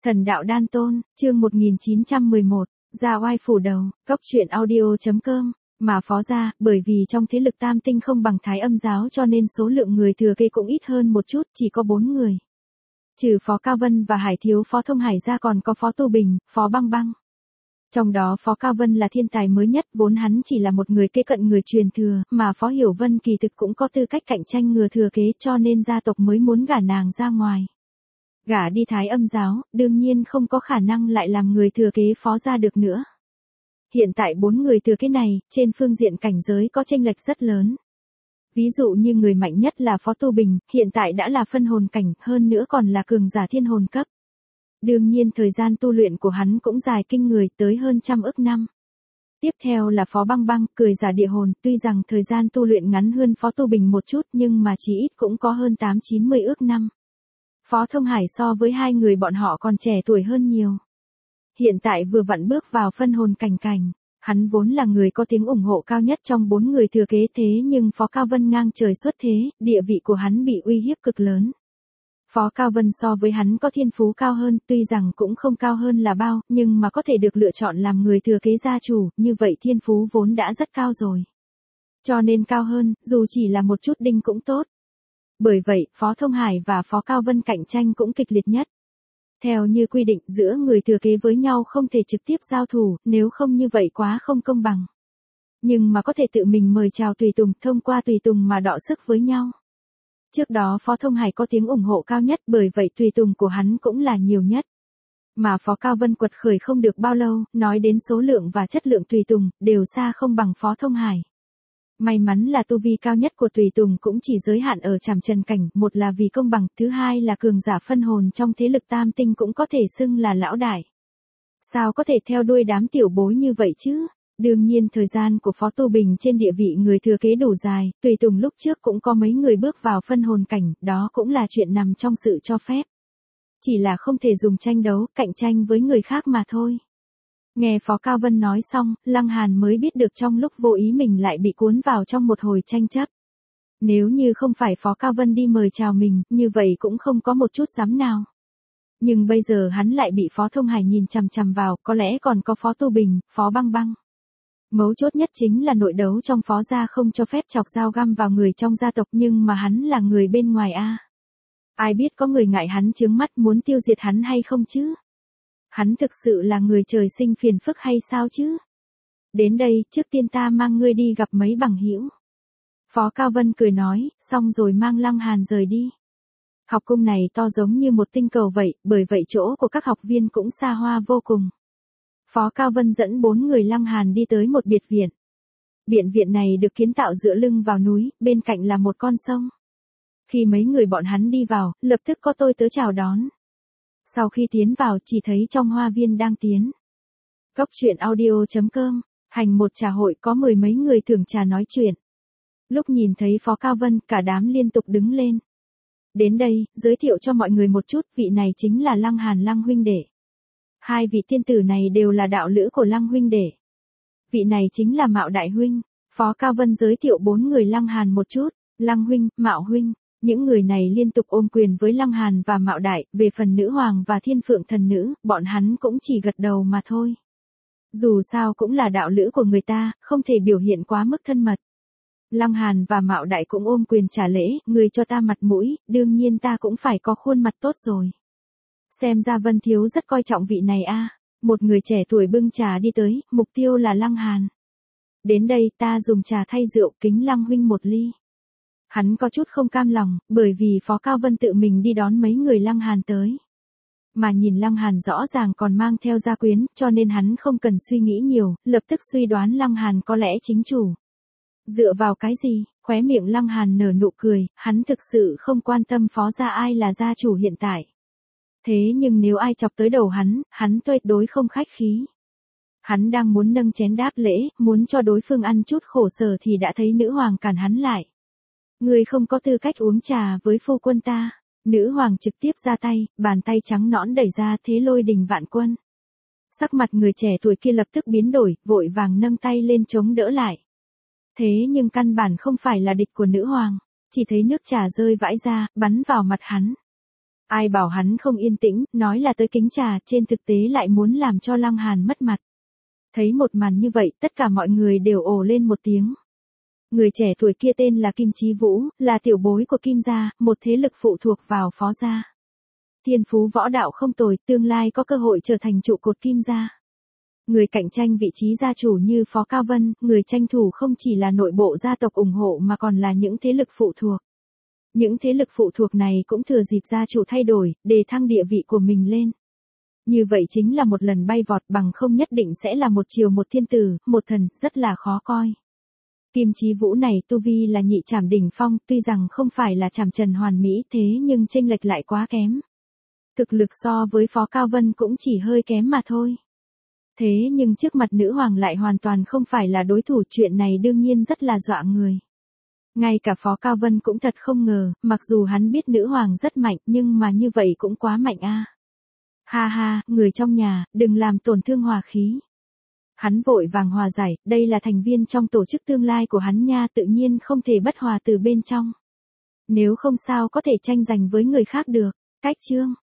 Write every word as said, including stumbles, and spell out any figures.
Thần đạo đan tôn, chương một nghìn chín trăm mười một, ra oai phủ đầu, cốc truyện audio.com, mà phó gia, bởi vì trong thế lực tam tinh không bằng Thái Âm giáo cho nên số lượng người thừa kế cũng ít hơn một chút, chỉ có bốn người. Trừ Phó Cao Vân và Hải Thiếu Phó Thông Hải ra còn có Phó Tu Bình, Phó Băng Băng. Trong đó Phó Cao Vân là thiên tài mới nhất, vốn hắn chỉ là một người kế cận người truyền thừa, mà Phó Hiểu Vân kỳ thực cũng có tư cách cạnh tranh người thừa kế cho nên gia tộc mới muốn gả nàng ra ngoài. Gả đi Thái Âm giáo, đương nhiên không có khả năng lại làm người thừa kế Phó gia được nữa. Hiện tại bốn người thừa kế này, trên phương diện cảnh giới có chênh lệch rất lớn. Ví dụ như người mạnh nhất là Phó Tu Bình, hiện tại đã là phân hồn cảnh, hơn nữa còn là cường giả thiên hồn cấp. Đương nhiên thời gian tu luyện của hắn cũng dài kinh người, tới hơn trăm ức năm. Tiếp theo là Phó Băng Băng, cười giả địa hồn, tuy rằng thời gian tu luyện ngắn hơn Phó Tu Bình một chút nhưng mà chí ít cũng có hơn tám chín mươi ước năm. Phó Thông Hải so với hai người bọn họ còn trẻ tuổi hơn nhiều. Hiện tại vừa vặn bước vào phân hồn cảnh cảnh, hắn vốn là người có tiếng ủng hộ cao nhất trong bốn người thừa kế thế nhưng Phó Cao Vân ngang trời xuất thế, địa vị của hắn bị uy hiếp cực lớn. Phó Cao Vân so với hắn có thiên phú cao hơn, tuy rằng cũng không cao hơn là bao, nhưng mà có thể được lựa chọn làm người thừa kế gia chủ, như vậy thiên phú vốn đã rất cao rồi. Cho nên cao hơn, dù chỉ là một chút đinh cũng tốt. Bởi vậy, Phó Thông Hải và Phó Cao Vân cạnh tranh cũng kịch liệt nhất. Theo như quy định giữa người thừa kế với nhau không thể trực tiếp giao thủ, nếu không như vậy quá không công bằng. Nhưng mà có thể tự mình mời chào tùy tùng, thông qua tùy tùng mà đọ sức với nhau. Trước đó Phó Thông Hải có tiếng ủng hộ cao nhất, bởi vậy tùy tùng của hắn cũng là nhiều nhất. Mà Phó Cao Vân quật khởi không được bao lâu, nói đến số lượng và chất lượng tùy tùng, đều xa không bằng Phó Thông Hải. May mắn là tu vi cao nhất của tùy tùng cũng chỉ giới hạn ở trảm trần cảnh, một là vì công bằng, thứ hai là cường giả phân hồn trong thế lực tam tinh cũng có thể xưng là lão đại. Sao có thể theo đuôi đám tiểu bối như vậy chứ? Đương nhiên thời gian của Phó Tu Bình trên địa vị người thừa kế đủ dài, tùy tùng lúc trước cũng có mấy người bước vào phân hồn cảnh, đó cũng là chuyện nằm trong sự cho phép. Chỉ là không thể dùng tranh đấu, cạnh tranh với người khác mà thôi. Nghe Phó Cao Vân nói xong, Lăng Hàn mới biết được trong lúc vô ý mình lại bị cuốn vào trong một hồi tranh chấp. Nếu như không phải Phó Cao Vân đi mời chào mình, như vậy cũng không có một chút dám nào. Nhưng bây giờ hắn lại bị Phó Thông Hải nhìn chằm chằm vào, có lẽ còn có Phó Tu Bình, Phó Băng Băng. Mấu chốt nhất chính là nội đấu trong Phó gia không cho phép chọc dao găm vào người trong gia tộc nhưng mà hắn là người bên ngoài a. Ai biết có người ngại hắn chướng mắt muốn tiêu diệt hắn hay không chứ? Hắn thực sự là người trời sinh phiền phức hay sao chứ? Đến đây, trước tiên ta mang ngươi đi gặp mấy bằng hữu. Phó Cao Vân cười nói, xong rồi mang Lăng Hàn rời đi. Học cung này to giống như một tinh cầu vậy, bởi vậy chỗ của các học viên cũng xa hoa vô cùng. Phó Cao Vân dẫn bốn người Lăng Hàn đi tới một biệt viện. Biệt viện này được kiến tạo dựa lưng vào núi, bên cạnh là một con sông. Khi mấy người bọn hắn đi vào, lập tức có tôi tớ chào đón. Sau khi tiến vào chỉ thấy trong hoa viên đang tiến. Cốc truyện audio.com, hành một trà hội có mười mấy người thưởng trà nói chuyện. Lúc nhìn thấy Phó Cao Vân cả đám liên tục đứng lên. Đến đây, giới thiệu cho mọi người một chút, vị này chính là Lăng Hàn Lăng huynh đệ. Hai vị tiên tử này đều là đạo lữ của Lăng huynh đệ. Vị này chính là Mạo đại huynh. Phó Cao Vân giới thiệu bốn người Lăng Hàn một chút, Lăng huynh, Mạo huynh. Những người này liên tục ôm quyền với Lăng Hàn và Mạo đại, về phần nữ hoàng và thiên phượng thần nữ, bọn hắn cũng chỉ gật đầu mà thôi. Dù sao cũng là đạo lữ của người ta, không thể biểu hiện quá mức thân mật. Lăng Hàn và Mạo đại cũng ôm quyền trả lễ, người cho ta mặt mũi, đương nhiên ta cũng phải có khuôn mặt tốt rồi. Xem ra Vân Thiếu rất coi trọng vị này a. Một người trẻ tuổi bưng trà đi tới, mục tiêu là Lăng Hàn. Đến đây ta dùng trà thay rượu kính Lăng huynh một ly. Hắn có chút không cam lòng, bởi vì Phó Cao Vân tự mình đi đón mấy người Lăng Hàn tới. Mà nhìn Lăng Hàn rõ ràng còn mang theo gia quyến, cho nên hắn không cần suy nghĩ nhiều, lập tức suy đoán Lăng Hàn có lẽ chính chủ. Dựa vào cái gì? Khóe miệng Lăng Hàn nở nụ cười, hắn thực sự không quan tâm Phó gia ai là gia chủ hiện tại. Thế nhưng nếu ai chọc tới đầu hắn, hắn tuyệt đối không khách khí. Hắn đang muốn nâng chén đáp lễ, muốn cho đối phương ăn chút khổ sở thì đã thấy nữ hoàng cản hắn lại. Người không có tư cách uống trà với phu quân ta. Nữ hoàng trực tiếp ra tay, bàn tay trắng nõn đẩy ra thế lôi đình vạn quân. Sắc mặt người trẻ tuổi kia lập tức biến đổi, vội vàng nâng tay lên chống đỡ lại. Thế nhưng căn bản không phải là địch của nữ hoàng, chỉ thấy nước trà rơi vãi ra, bắn vào mặt hắn. Ai bảo hắn không yên tĩnh, nói là tới kính trà, trên thực tế lại muốn làm cho Lăng Hàn mất mặt. Thấy một màn như vậy, tất cả mọi người đều ồ lên một tiếng. Người trẻ tuổi kia tên là Kim Chí Vũ, là tiểu bối của Kim gia, một thế lực phụ thuộc vào Phó gia. Thiên phú võ đạo không tồi, tương lai có cơ hội trở thành trụ cột Kim gia. Người cạnh tranh vị trí gia chủ như Phó Cao Vân, người tranh thủ không chỉ là nội bộ gia tộc ủng hộ mà còn là những thế lực phụ thuộc. Những thế lực phụ thuộc này cũng thừa dịp gia chủ thay đổi, đề thăng địa vị của mình lên. Như vậy chính là một lần bay vọt, bằng không nhất định sẽ là một triều một thiên tử, một thần, rất là khó coi. Kim Chí Vũ này tu vi là nhị trảm đỉnh phong, tuy rằng không phải là trảm trần hoàn mỹ thế nhưng chênh lệch lại quá kém. Thực lực so với Phó Cao Vân cũng chỉ hơi kém mà thôi. Thế nhưng trước mặt nữ hoàng lại hoàn toàn không phải là đối thủ, chuyện này đương nhiên rất là dọa người. Ngay cả Phó Cao Vân cũng thật không ngờ, mặc dù hắn biết nữ hoàng rất mạnh nhưng mà như vậy cũng quá mạnh a. Ha ha, người trong nhà, đừng làm tổn thương hòa khí. Hắn vội vàng hòa giải, đây là thành viên trong tổ chức tương lai của hắn nha, tự nhiên không thể bất hòa từ bên trong. Nếu không sao có thể tranh giành với người khác được. Cách chương